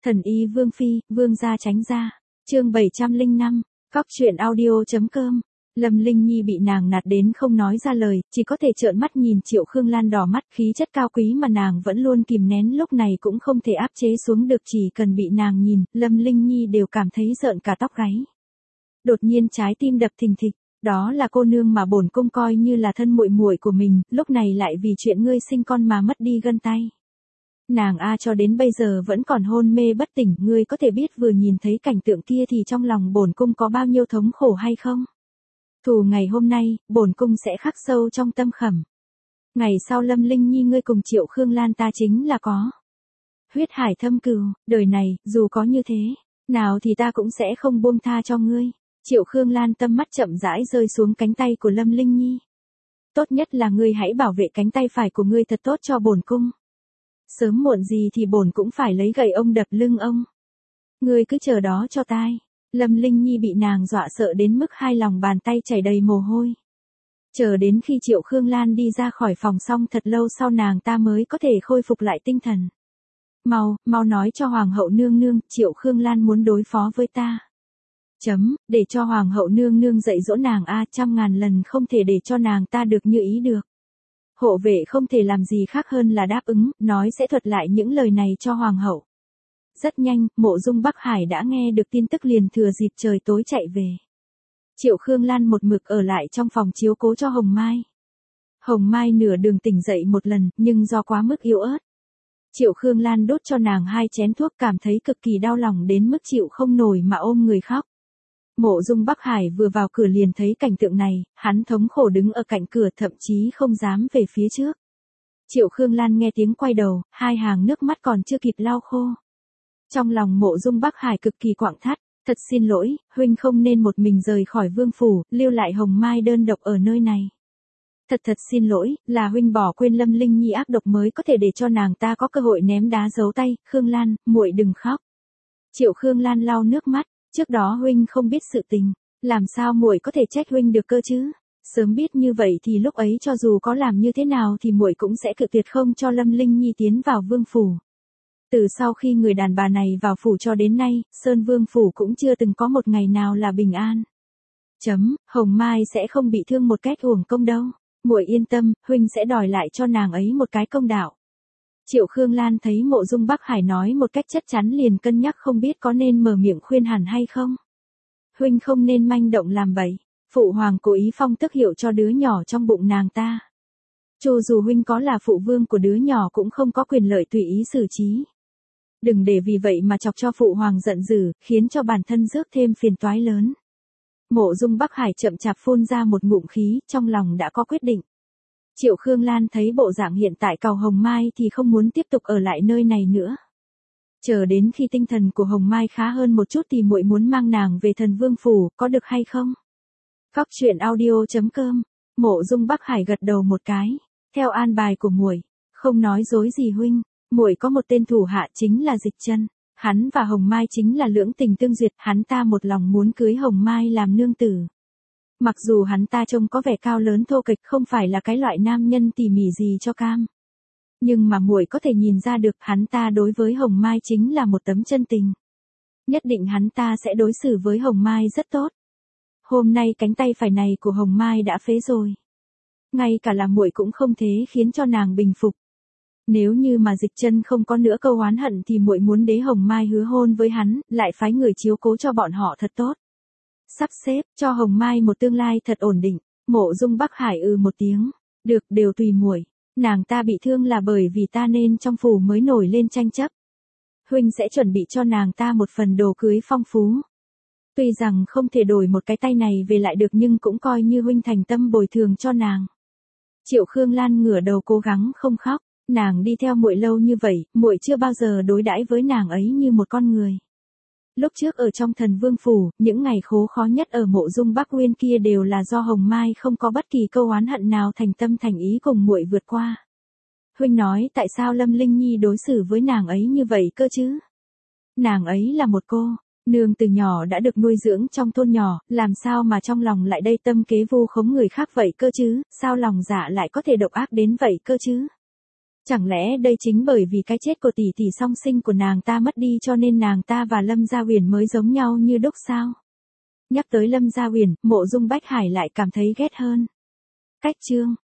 Thần y Vương Phi, Vương gia tránh ra. Chương 705, Cóc truyện audio.com. Lâm Linh Nhi bị nàng nạt đến không nói ra lời, chỉ có thể trợn mắt nhìn Triệu Khương Lan đỏ mắt, khí chất cao quý mà nàng vẫn luôn kìm nén lúc này cũng không thể áp chế xuống được, chỉ cần bị nàng nhìn, Lâm Linh Nhi đều cảm thấy rợn cả tóc gáy. Đột nhiên trái tim đập thình thịch, đó là cô nương mà bổn cung coi như là thân muội muội của mình, lúc này lại vì chuyện ngươi sinh con mà mất đi gân tay. Nàng cho đến bây giờ vẫn còn hôn mê bất tỉnh, ngươi có thể biết vừa nhìn thấy cảnh tượng kia thì trong lòng bổn cung có bao nhiêu thống khổ hay không? Thù ngày hôm nay, bổn cung sẽ khắc sâu trong tâm khảm. Ngày sau Lâm Linh Nhi ngươi cùng Triệu Khương Lan ta chính là có huyết hải thâm cừu, đời này, dù có như thế, nào thì ta cũng sẽ không buông tha cho ngươi. Triệu Khương Lan tâm mắt chậm rãi rơi xuống cánh tay của Lâm Linh Nhi. Tốt nhất là ngươi hãy bảo vệ cánh tay phải của ngươi thật tốt cho bổn cung. Sớm muộn gì thì bổn cũng phải lấy gậy ông đập lưng ông. Ngươi cứ chờ đó cho tai. Lâm Linh Nhi bị nàng dọa sợ đến mức hai lòng bàn tay chảy đầy mồ hôi. Chờ đến khi Triệu Khương Lan đi ra khỏi phòng xong thật lâu sau nàng ta mới có thể khôi phục lại tinh thần. Mau nói cho Hoàng hậu nương nương, Triệu Khương Lan muốn đối phó với ta. Để cho Hoàng hậu nương nương dạy dỗ nàng trăm ngàn lần không thể để cho nàng ta được như ý được. Hộ vệ không thể làm gì khác hơn là đáp ứng, nói sẽ thuật lại những lời này cho Hoàng hậu. Rất nhanh, Mộ Dung Bắc Hải đã nghe được tin tức liền thừa dịp trời tối chạy về. Triệu Khương Lan một mực ở lại trong phòng chiếu cố cho Hồng Mai. Hồng Mai nửa đường tỉnh dậy một lần, nhưng do quá mức yếu ớt. Triệu Khương Lan đốt cho nàng 2 chén thuốc, cảm thấy cực kỳ đau lòng đến mức chịu không nổi mà ôm người khóc. Mộ Dung Bắc Hải vừa vào cửa liền thấy cảnh tượng này, hắn thống khổ đứng ở cạnh cửa thậm chí không dám về phía trước. Triệu Khương Lan nghe tiếng quay đầu, 2 hàng nước mắt còn chưa kịp lau khô. Trong lòng Mộ Dung Bắc Hải cực kỳ quặn thắt, thật xin lỗi, huynh không nên một mình rời khỏi vương phủ, lưu lại Hồng Mai đơn độc ở nơi này. Thật xin lỗi, là huynh bỏ quên Lâm Linh Nhi ác độc mới có thể để cho nàng ta có cơ hội ném đá giấu tay. Khương Lan, muội đừng khóc. Triệu Khương Lan lau nước mắt, trước đó huynh không biết sự tình, làm sao muội có thể trách huynh được cơ chứ? Sớm biết như vậy thì lúc ấy cho dù có làm như thế nào thì muội cũng sẽ cự tuyệt không cho Lâm Linh Nhi tiến vào vương phủ. Từ sau khi người đàn bà này vào phủ cho đến nay, Sơn Vương phủ cũng chưa từng có một ngày nào là bình an. Hồng Mai sẽ không bị thương một cách uổng công đâu. Muội yên tâm, huynh sẽ đòi lại cho nàng ấy một cái công đạo. Triệu Khương Lan thấy Mộ Dung Bắc Hải nói một cách chắc chắn liền cân nhắc không biết có nên mở miệng khuyên hẳn hay không. Huynh không nên manh động làm bậy. Phụ hoàng cố ý phong tước hiệu cho đứa nhỏ trong bụng nàng ta. Cho dù huynh có là phụ vương của đứa nhỏ cũng không có quyền lợi tùy ý xử trí. Đừng để vì vậy mà chọc cho phụ hoàng giận dữ, khiến cho bản thân rước thêm phiền toái lớn. Mộ Dung Bắc Hải chậm chạp phun ra một ngụm khí, trong lòng đã có quyết định. Triệu Khương Lan thấy bộ dạng hiện tại cầu Hồng Mai thì không muốn tiếp tục ở lại nơi này nữa. Chờ đến khi tinh thần của Hồng Mai khá hơn một chút thì muội muốn mang nàng về Thần Vương phủ, có được hay không? Cóc truyện audio.com. Mộ Dung Bắc Hải gật đầu một cái, theo an bài của muội, không nói dối gì huynh, muội có một tên thủ hạ chính là Dịch Chân. Hắn và Hồng Mai chính là lưỡng tình tương duyệt, hắn ta một lòng muốn cưới Hồng Mai làm nương tử. Mặc dù hắn ta trông có vẻ cao lớn thô kệch, không phải là cái loại nam nhân tỉ mỉ gì cho cam. Nhưng mà muội có thể nhìn ra được hắn ta đối với Hồng Mai chính là một tấm chân tình. Nhất định hắn ta sẽ đối xử với Hồng Mai rất tốt. Hôm nay cánh tay phải này của Hồng Mai đã phế rồi. Ngay cả là muội cũng không thế khiến cho nàng bình phục. Nếu như mà Dịch Chân không có nữa câu oán hận thì muội muốn đế Hồng Mai hứa hôn với hắn, lại phái người chiếu cố cho bọn họ thật tốt. Sắp xếp cho Hồng Mai một tương lai thật ổn định. Mộ Dung Bắc Hải một tiếng, được, đều tùy muội. Nàng ta bị thương là bởi vì ta nên trong phủ mới nổi lên tranh chấp. Huynh sẽ chuẩn bị cho nàng ta một phần đồ cưới phong phú. Tuy rằng không thể đổi một cái tay này về lại được nhưng cũng coi như huynh thành tâm bồi thường cho nàng. Triệu Khương Lan ngửa đầu cố gắng không khóc. Nàng đi theo muội lâu như vậy, muội chưa bao giờ đối đãi với nàng ấy như một con người. Lúc trước ở trong Thần Vương phủ, những ngày khốn khó nhất ở Mộ Dung Bắc Uyên kia đều là do Hồng Mai không có bất kỳ câu oán hận nào thành tâm thành ý cùng muội vượt qua. Huynh nói tại sao Lâm Linh Nhi đối xử với nàng ấy như vậy cơ chứ? Nàng ấy là một cô nương từ nhỏ đã được nuôi dưỡng trong thôn nhỏ, làm sao mà trong lòng lại đầy tâm kế vu khống người khác vậy cơ chứ? Sao lòng dạ lại có thể độc ác đến vậy cơ chứ? Chẳng lẽ đây chính bởi vì cái chết của tỷ tỷ song sinh của nàng ta mất đi cho nên nàng ta và Lâm Gia Huyền mới giống nhau như đúc sao? Nhắc tới Lâm Gia Huyền, Mộ Dung Bách Hải lại cảm thấy ghét hơn. Cách chương